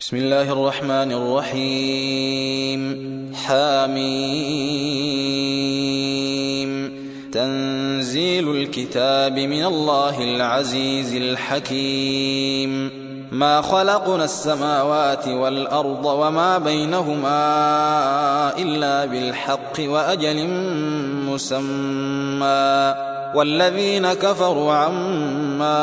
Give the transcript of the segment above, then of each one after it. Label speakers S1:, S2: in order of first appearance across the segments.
S1: بسم الله الرحمن الرحيم. حميم. تنزيل الكتاب من الله العزيز الحكيم. ما خلقنا السماوات والأرض وما بينهما إلا بالحق وأجل مسمى، والذين كفروا عما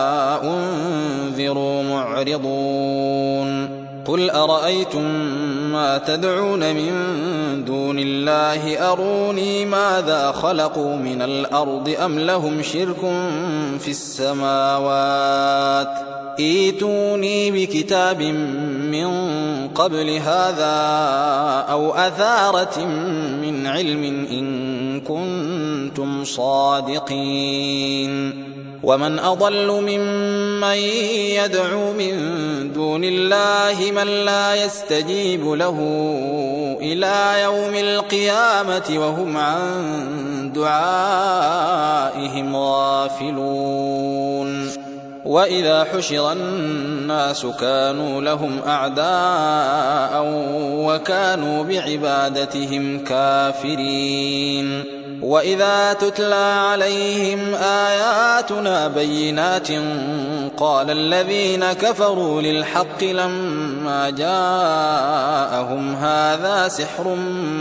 S1: أنذروا معرضون. قل أرأيتم ما تدعون من دون الله أروني ماذا خلقوا من الأرض أم لهم شرك في السماوات، ائتوني بكتاب من قبل هذا أو أثارة من علم إن كنتم صادقين. ومن أضل ممن يدعو من دون الله من لا يستجيب له إلى يوم القيامة وهم عن دعائهم غافلون. وإذا حشر الناس كانوا لهم أعداء وكانوا بعبادتهم كافرين. وإذا تتلى عليهم آياتنا بينات قال الذين كفروا للحق لما جاءهم هذا سحر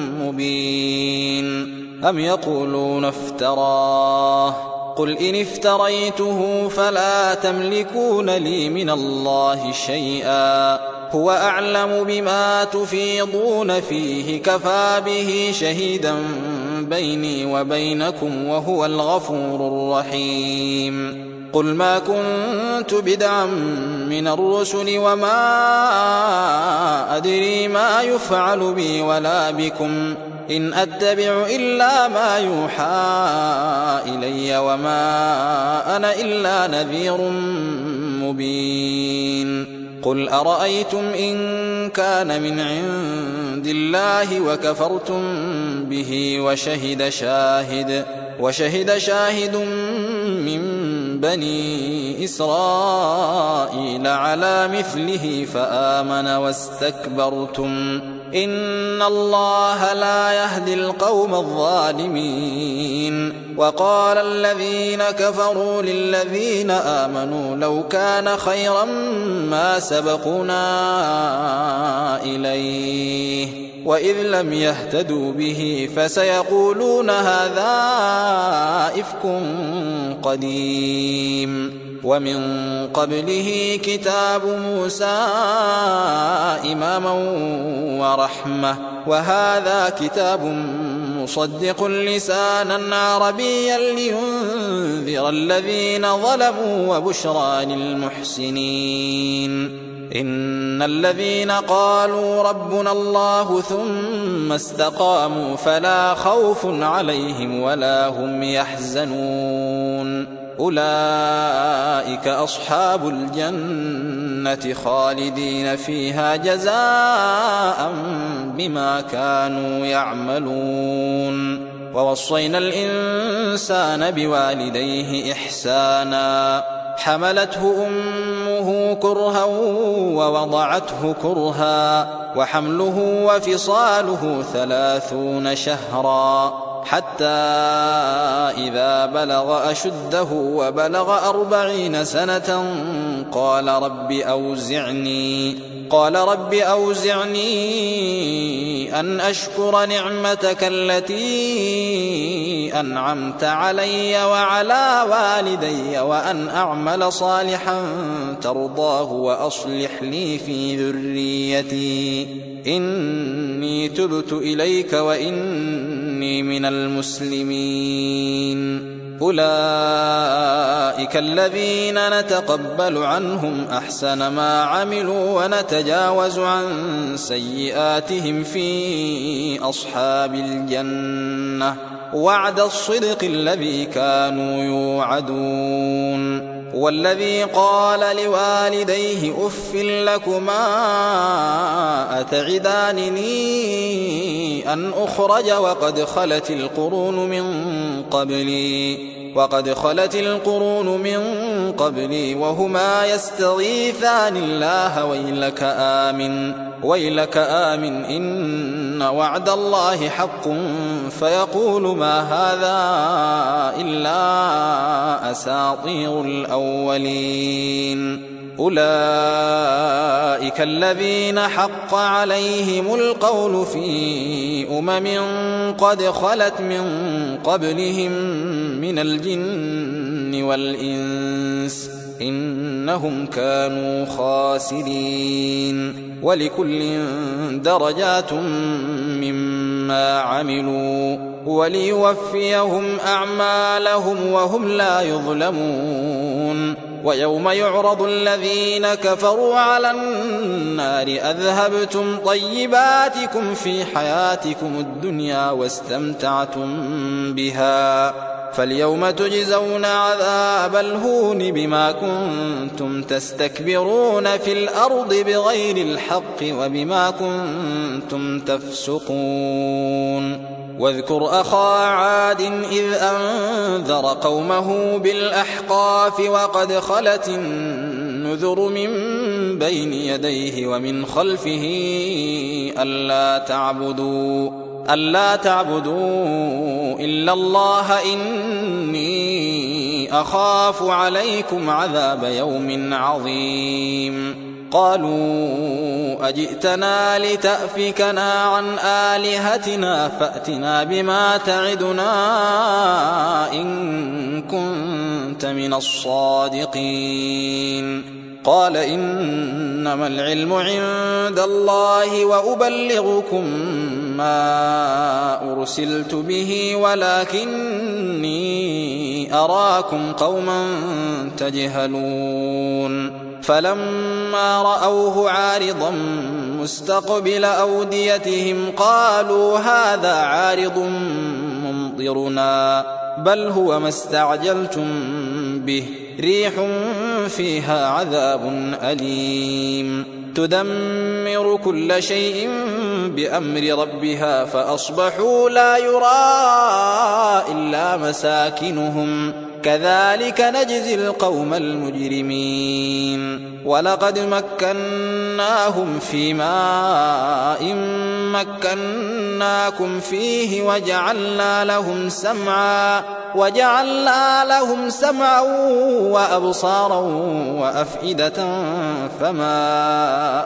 S1: مبين أم يقولون افتراه، قل إن افتريته فلا تملكون لي من الله شيئا هو أعلم بما تفيضون فيه كفى به شهيدا بيني وبينكم وهو الغفور الرحيم. قل ما كنت بدعا من الرسل وما أدري ما يفعل بي ولا بكم إن أتبع إلا ما يوحى إلي وما أنا إلا نذير مبين. قل أرأيتم إن كان من عند الله وكفرتم به وشهد شاهد من بني إسرائيل على مثله فآمن واستكبرتم إن الله لا يهدي القوم الظالمين. وقال الذين كفروا للذين آمنوا لو كان خيرا ما سبقونا إليه وإذ لم يهتدوا به فسيقولون هذا إفك قديم. ومن قبله كتاب موسى إماما ورحمة، وهذا كتاب مصدق لسانا عربيا لينذر الذين ظلموا وبشرى للمحسنين. إن الذين قالوا ربنا الله ثم استقاموا فلا خوف عليهم ولا هم يحزنون أولئك أصحاب الجنة خالدين فيها جزاء بما كانوا يعملون. ووصينا الإنسان بوالديه إحسانا حملته أمه كرها ووضعته كرها وحمله وفصاله 30 شهرا حتى إذا بلغ أشده وبلغ 40 سنة قال رب أوزعني أن أشكر نعمتك التي أنعمت علي وعلى والدي وأن أعمل صالحا ترضاه وأصلح لي في ذريتي إني تبت إليك وإني من المسلمين. أولئك الذين نتقبل عنهم أحسن ما عملوا ونتجاوز عن سيئاتهم في أصحاب الجنة وعد الصدق الذي كانوا يوعدون. والذي قال لوالديه أف لكما أتعدانني أن أخرج وقد خلت القرون من قبلي وهما يستغيثان الله ويلك آمن إن وعد الله حق فيقول ما هذا إلا أساطير الأولين أولئك الذين حق عليهم القول في قد خلت من قبلهم من الجن والإنس إنهم كانوا خاسرين ولكل درجات مما عملوا وليوفيهم أعمالهم وهم لا يظلمون ويوم يعرض الذين كفروا على النار أذهبتم طيباتكم في حياتكم الدنيا واستمتعتم بها فاليوم تجزون عذاب الهون بما كنتم تستكبرون في الأرض بغير الحق وبما كنتم تفسقون واذكر أخا عاد إذ أنذر قومه بالأحقاف وقد خلت النذر من بين يديه ومن خلفه ألا تعبدوا إلا الله إني أخاف عليكم عذاب يوم عظيم قالوا أجئتنا لتأفكنا عن آلهتنا فأتنا بما تعدنا إن كنت من الصادقين قال إنما العلم عند الله وأبلغكم ما أرسلت به ولكني أراكم قوما تجهلون فلما رأوه عارضا مستقبل أوديتهم قالوا هذا عارض ممطرنا بل هو ما استعجلتم به ريح فيها عذاب أليم تدمر كل شيء بأمر ربها فأصبحوا لا يرى إلا مساكنهم كذلك نجزي القوم المجرمين ولقد مكناهم في ماء مكناكم فيه وجعلنا لهم سمعا وأبصارا وأفئدة فما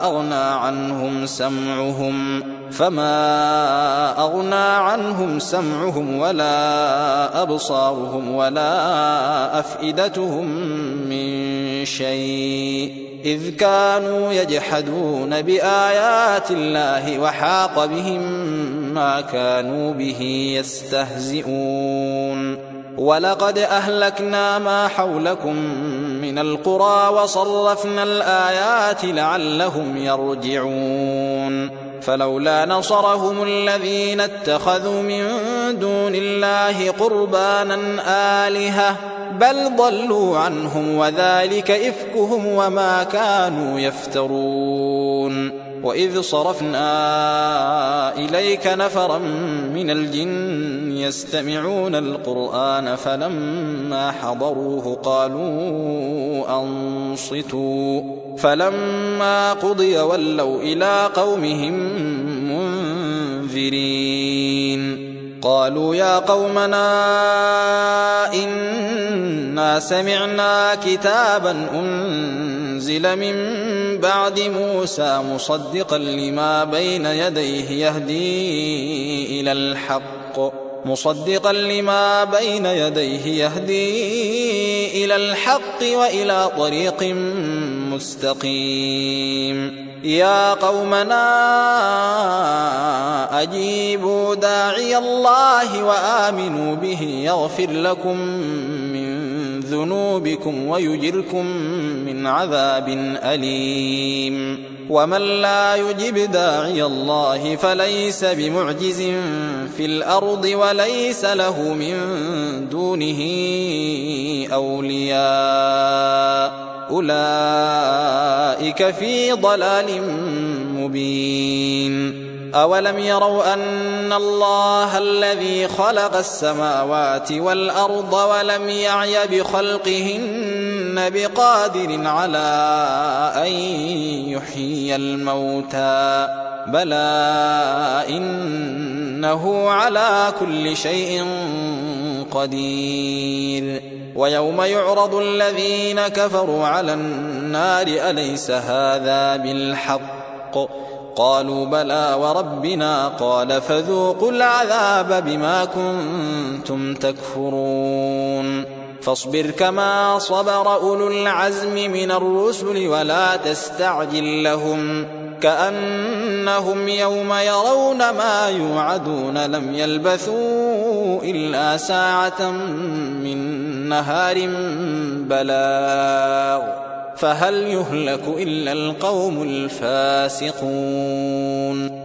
S1: أغنى عنهم سمعهم ولا أبصارهم ولا أفئدتهم من شيء إذ كانوا يجحدون بآيات الله وحاق بهم ما كانوا به يستهزئون ولقد أهلكنا ما حولكم من القرى وصرفنا الآيات لعلهم يرجعون فلولا نصرهم الذين اتخذوا من دون الله قربانا آلهة بل ضلوا عنهم وذلك إفكهم وما كانوا يفترون وإذ صرفنا إليك نفرا من الجن يستمعون القرآن فلما حضروه قالوا أنصتوا فلما قضي ولوا إلى قومهم منذرين قالوا يا قومنا إنا سمعنا كتابا أنزل من بعد موسى مصدقا لما بين يديه يهدي إلى الحق وإلى طريق مستقيم يا قومنا أجيبوا داعي الله وآمنوا به يغفر لكم من ذنوبكم ويجركم من عذاب أليم. ومن لا يجب داعي الله فليس بمعجز في الأرض وليس له من دونه أولياء أولئك في ضلال مبين. أولم يروا أن الله الذي خلق السماوات والأرض ولم يعي بخلقهن بقادر على أن يحيي الموتى بلى إنه على كل شيء قدير. ويوم يعرض الذين كفروا على النار أليس هذا بالحق قالوا بلى وربنا قال فذوقوا العذاب بما كنتم تكفرون. فاصبر كما صبر أولو العزم من الرسل ولا تستعجل لهم كأنهم يوم يرون ما يوعدون لم يلبثوا إلا ساعة من نهار بلاغ فهل يهلك إلا القوم الفاسقون.